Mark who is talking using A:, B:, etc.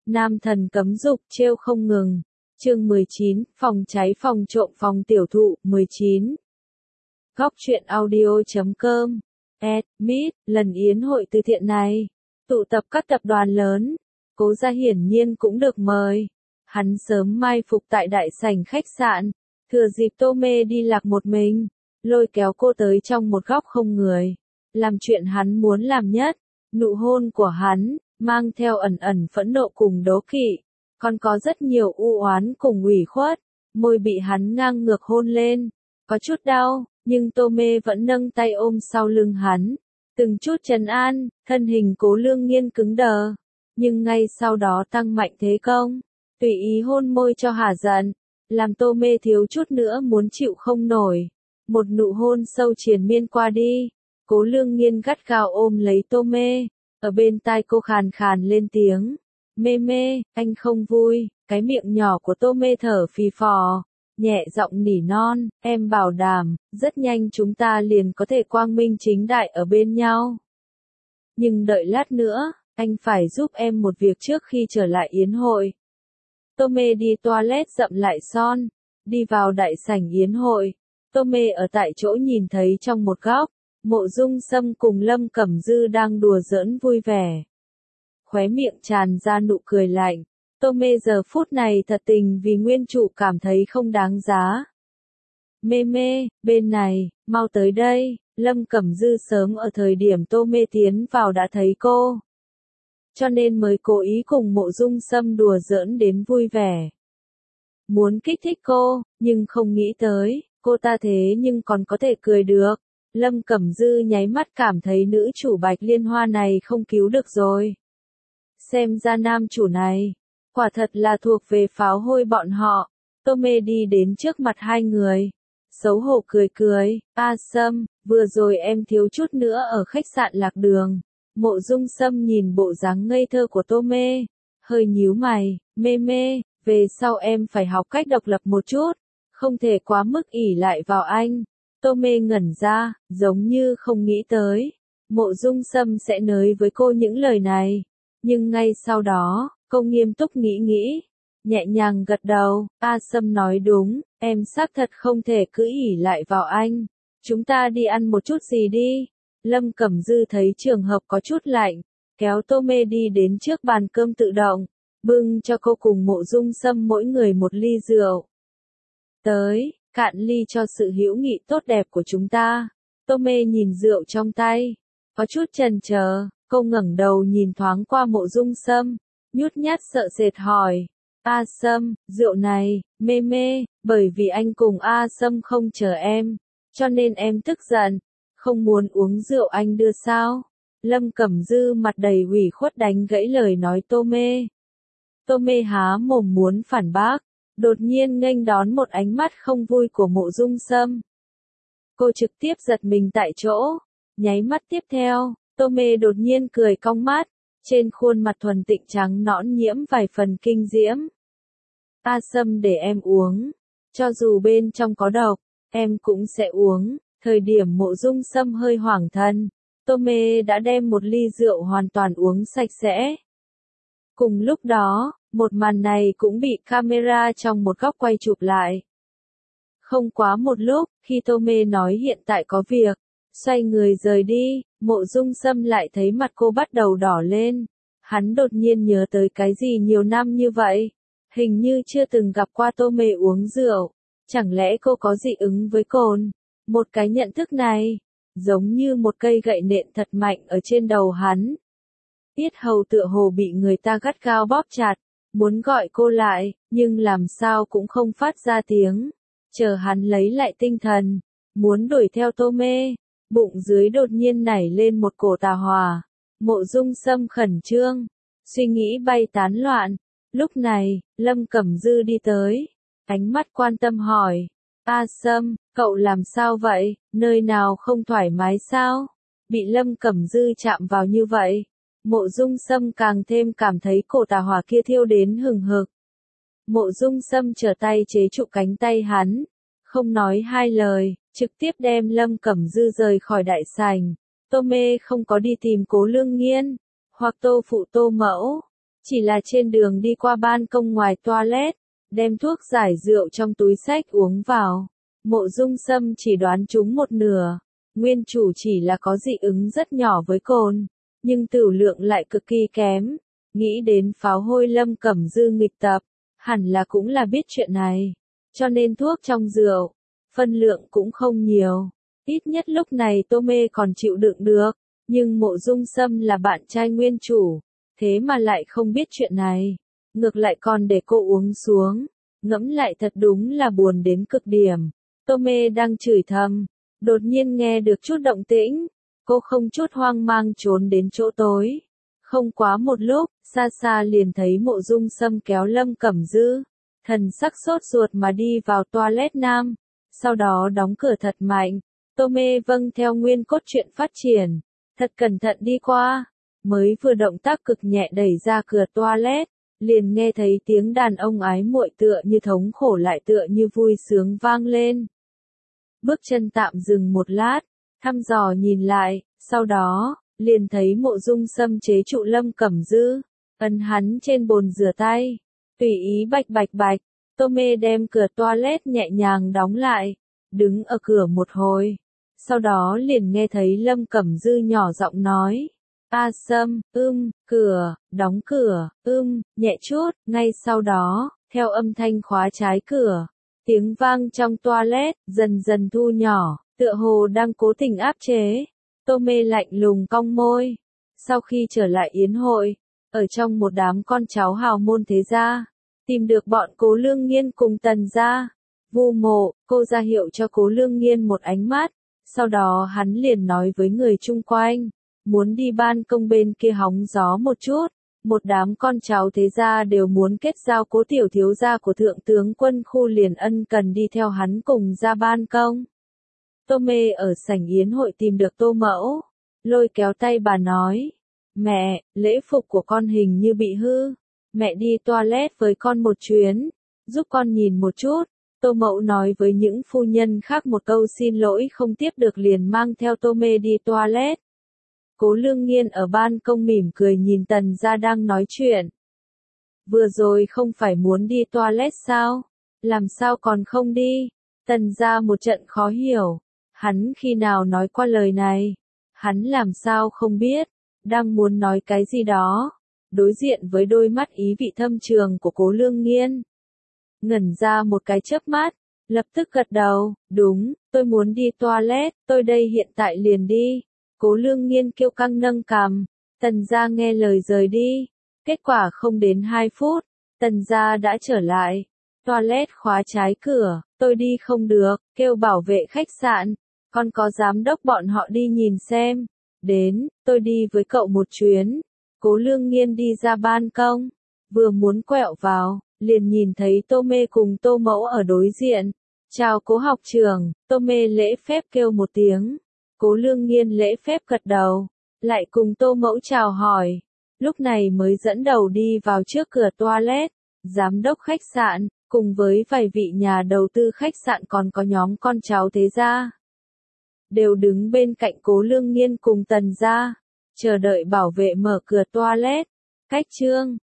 A: Nam thần cấm dục trêu không ngừng. Chương 19, phòng cháy phòng trộm phòng tiểu thụ, 19. Góc truyện audio.com. Meet, lần yến hội từ thiện này, tụ tập các tập đoàn lớn, Cố Gia hiển nhiên cũng được mời. Hắn sớm mai phục tại đại sảnh khách sạn, thừa dịp Tô Mê đi lạc một mình, lôi kéo cô tới trong một góc không người, làm chuyện hắn muốn làm nhất. Nụ hôn của hắn mang theo ẩn ẩn phẫn nộ cùng đố kỵ, còn có rất nhiều u oán cùng ủy khuất. Môi bị hắn ngang ngược hôn lên, có chút đau, nhưng Tô Mê vẫn nâng tay ôm sau lưng hắn, từng chút trấn an. Thân hình Cố Lương Nghiên cứng đờ, nhưng ngay sau đó tăng mạnh thế công, tùy ý hôn môi cho hả giận, làm Tô Mê thiếu chút nữa muốn chịu không nổi. Một nụ hôn sâu triền miên qua đi, Cố Lương Nghiên gắt gao ôm lấy Tô Mê, ở bên tai cô khàn khàn lên tiếng, "Mê Mê, anh không vui." Cái miệng nhỏ của Tô Mê thở phì phò, nhẹ giọng nỉ non, "Em bảo đảm, rất nhanh chúng ta liền có thể quang minh chính đại ở bên nhau. Nhưng đợi lát nữa, anh phải giúp em một việc trước khi trở lại yến hội." Tô Mê đi toilet dậm lại son, đi vào đại sảnh yến hội. Tô Mê ở tại chỗ nhìn thấy trong một góc, Mộ Dung Sâm cùng Lâm Cẩm Dư đang đùa giỡn vui vẻ. Khóe miệng tràn ra nụ cười lạnh. Tô Mê giờ phút này thật tình vì nguyên chủ cảm thấy không đáng giá. "Mê Mê, bên này, mau tới đây." Lâm Cẩm Dư sớm ở thời điểm Tô Mê tiến vào đã thấy cô, cho nên mới cố ý cùng Mộ Dung Sâm đùa giỡn đến vui vẻ. Muốn kích thích cô, nhưng không nghĩ tới, cô ta thế nhưng còn có thể cười được. Lâm Cẩm Dư nháy mắt cảm thấy nữ chủ Bạch Liên Hoa này không cứu được rồi. Xem ra nam chủ này, quả thật là thuộc về pháo hôi bọn họ. Tô Mê đi đến trước mặt hai người, xấu hổ cười cười, "A Sâm, vừa rồi em thiếu chút nữa ở khách sạn lạc đường." Mộ Dung Sâm nhìn bộ dáng ngây thơ của Tô Mê, hơi nhíu mày, "Mê Mê, về sau em phải học cách độc lập một chút, không thể quá mức ỷ lại vào anh." Tô Mê ngẩn ra, giống như không nghĩ tới Mộ Dung Sâm sẽ nói với cô những lời này, nhưng ngay sau đó, cô nghiêm túc nghĩ nghĩ, nhẹ nhàng gật đầu, "A Sâm nói đúng, em xác thật không thể cứ ỷ lại vào anh. Chúng ta đi ăn một chút gì đi." Lâm Cẩm Dư thấy trường hợp có chút lạnh, kéo Tô Mê đi đến trước bàn cơm tự động, bưng cho cô cùng Mộ Dung Sâm mỗi người một ly rượu. "Tới, cạn ly cho sự hữu nghị tốt đẹp của chúng ta." Tô Mê nhìn rượu trong tay, có chút chần chờ, cô ngẩng đầu nhìn thoáng qua Mộ Dung Sâm, nhút nhát sợ sệt hỏi, "A Sâm, rượu này." "Mê Mê, bởi vì anh cùng A Sâm không chờ em, cho nên em tức giận, không muốn uống rượu anh đưa sao?" Lâm Cẩm Dư mặt đầy ủy khuất đánh gãy lời nói Tô Mê. Tô Mê há mồm muốn phản bác, đột nhiên nghênh đón một ánh mắt không vui của Mộ Dung Sâm. Cô trực tiếp giật mình tại chỗ, nháy mắt tiếp theo, Tô Mê đột nhiên cười cong mắt, trên khuôn mặt thuần tịnh trắng nõn nhiễm vài phần kinh diễm. "A Sâm, để em uống, cho dù bên trong có độc, em cũng sẽ uống." Thời điểm Mộ Dung Sâm hơi hoảng thần, Tô Mê đã đem một ly rượu hoàn toàn uống sạch sẽ. Cùng lúc đó, một màn này cũng bị camera trong một góc quay chụp lại. Không quá một lúc, khi Tô Mê nói hiện tại có việc, xoay người rời đi, Mộ Dung Sâm lại thấy mặt cô bắt đầu đỏ lên. Hắn đột nhiên nhớ tới cái gì nhiều năm như vậy, hình như chưa từng gặp qua Tô Mê uống rượu, chẳng lẽ cô có dị ứng với cồn? Một cái nhận thức này, giống như một cây gậy nện thật mạnh ở trên đầu hắn. Yết hầu tựa hồ bị người ta gắt gao bóp chặt, muốn gọi cô lại, nhưng làm sao cũng không phát ra tiếng. Chờ hắn lấy lại tinh thần, muốn đuổi theo Tô Mê, bụng dưới đột nhiên nảy lên một cổ tà hỏa. Mộ Dung Sâm khẩn trương, suy nghĩ bay tán loạn. Lúc này, Lâm Cẩm Dư đi tới, ánh mắt quan tâm hỏi, "A Sâm, cậu làm sao vậy, nơi nào không thoải mái sao?" Bị Lâm Cẩm Dư chạm vào như vậy, Mộ Dung Sâm càng thêm cảm thấy cổ tà hỏa kia thiêu đến hừng hực. Mộ Dung Sâm trở tay chế trụ cánh tay hắn, không nói hai lời, trực tiếp đem Lâm Cẩm Dư rời khỏi đại sảnh. Tô Mê không có đi tìm Cố Lương Nghiên, hoặc Tô Phụ Tô Mẫu, Chỉ là trên đường đi qua ban công ngoài toilet, đem thuốc giải rượu trong túi xách uống vào. Mộ Dung Sâm chỉ đoán trúng một nửa. Nguyên chủ chỉ là có dị ứng rất nhỏ với cồn, nhưng tửu lượng lại cực kỳ kém. Nghĩ đến pháo hôi Lâm Cẩm Dư nghịch tập, hẳn là cũng là biết chuyện này. Cho nên thuốc trong rượu, phân lượng cũng không nhiều. Ít nhất lúc này Tô Mê còn chịu đựng được. Nhưng Mộ Dung Sâm là bạn trai nguyên chủ, thế mà lại không biết chuyện này. Ngược lại còn để cô uống xuống. Ngẫm lại thật đúng là buồn đến cực điểm. Tô Mê đang chửi thầm, đột nhiên nghe được chút động tĩnh. Cô không chút hoang mang trốn đến chỗ tối. Không quá một lúc, xa xa liền thấy Mộ Dung Sâm kéo Lâm Cẩm Dư. Thần sắc sốt ruột mà đi vào toilet nam. Sau đó đóng cửa thật mạnh. Tô Mê vâng theo nguyên cốt truyện phát triển. Thật cẩn thận đi qua. Mới vừa động tác cực nhẹ đẩy ra cửa toilet. Liền nghe thấy tiếng đàn ông ái muội tựa như thống khổ lại tựa như vui sướng vang lên. Bước chân tạm dừng một lát. Thăm dò nhìn lại. Sau đó, liền thấy Mộ Dung Sâm chế trụ Lâm Cẩm Dư. Ấn hắn trên bồn rửa tay. Tùy ý bạch bạch bạch. Tô Mê đem cửa toilet nhẹ nhàng đóng lại. Đứng ở cửa một hồi. Sau đó liền nghe thấy Lâm Cẩm Dư nhỏ giọng nói. A Sâm, cửa, đóng cửa, nhẹ chút. Ngay sau đó, theo âm thanh khóa trái cửa. Tiếng vang trong toilet, dần dần thu nhỏ, tựa hồ đang cố tình áp chế. Tô Mê lạnh lùng cong môi. Sau khi trở lại yến hội, ở trong một đám con cháu hào môn thế gia, tìm được bọn Cố Lương Nghiên cùng Tần gia. Vu Mộ, cô ra hiệu cho Cố Lương Nghiên một ánh mắt. Sau đó hắn liền nói với người chung quanh, muốn đi ban công bên kia hóng gió một chút. Một đám con cháu thế gia đều muốn kết giao Cố tiểu thiếu gia của thượng tướng quân khu liền ân cần đi theo hắn cùng ra ban công. Tô Mê ở sảnh yến hội tìm được Tô Mẫu, lôi kéo tay bà nói, mẹ, lễ phục của con hình như bị hư, mẹ đi toilet với con một chuyến, giúp con nhìn một chút. Tô Mẫu nói với những phu nhân khác một câu xin lỗi không tiếp được liền mang theo Tô Mê đi toilet. Cố Lương Nghiên ở ban công mỉm cười nhìn Tần gia đang nói chuyện. Vừa rồi không phải muốn đi toilet sao? Làm sao còn không đi? Tần gia một trận khó hiểu. Hắn khi nào nói qua lời này? Hắn làm sao không biết? Đang muốn nói cái gì đó. Đối diện với đôi mắt ý vị thâm trường của Cố Lương Nghiên. Ngẩn ra một cái chớp mắt. Lập tức gật đầu. Đúng, tôi muốn đi toilet. Tôi đây hiện tại liền đi. Cố Lương Nghiên kiêu căng nâng cằm. Tần gia nghe lời rời đi. Kết quả không đến 2 phút. Tần gia đã trở lại. Toilet khóa trái cửa. Tôi đi không được. Kêu bảo vệ khách sạn. Con có giám đốc bọn họ đi nhìn xem. Đến, tôi đi với cậu một chuyến. Cố Lương Nghiên đi ra ban công. Vừa muốn quẹo vào, liền nhìn thấy Tô Mê cùng Tô Mẫu ở đối diện. Chào Cố học trưởng. Tô Mê lễ phép kêu một tiếng. Cố Lương Nghiên lễ phép gật đầu. Lại cùng Tô Mẫu chào hỏi. Lúc này mới dẫn đầu đi vào trước cửa toilet. Giám đốc khách sạn, cùng với vài vị nhà đầu tư khách sạn còn có nhóm con cháu thế gia. Đều đứng bên cạnh Cố Lương Nghiên cùng Tần gia, chờ đợi bảo vệ mở cửa toilet. Cách chương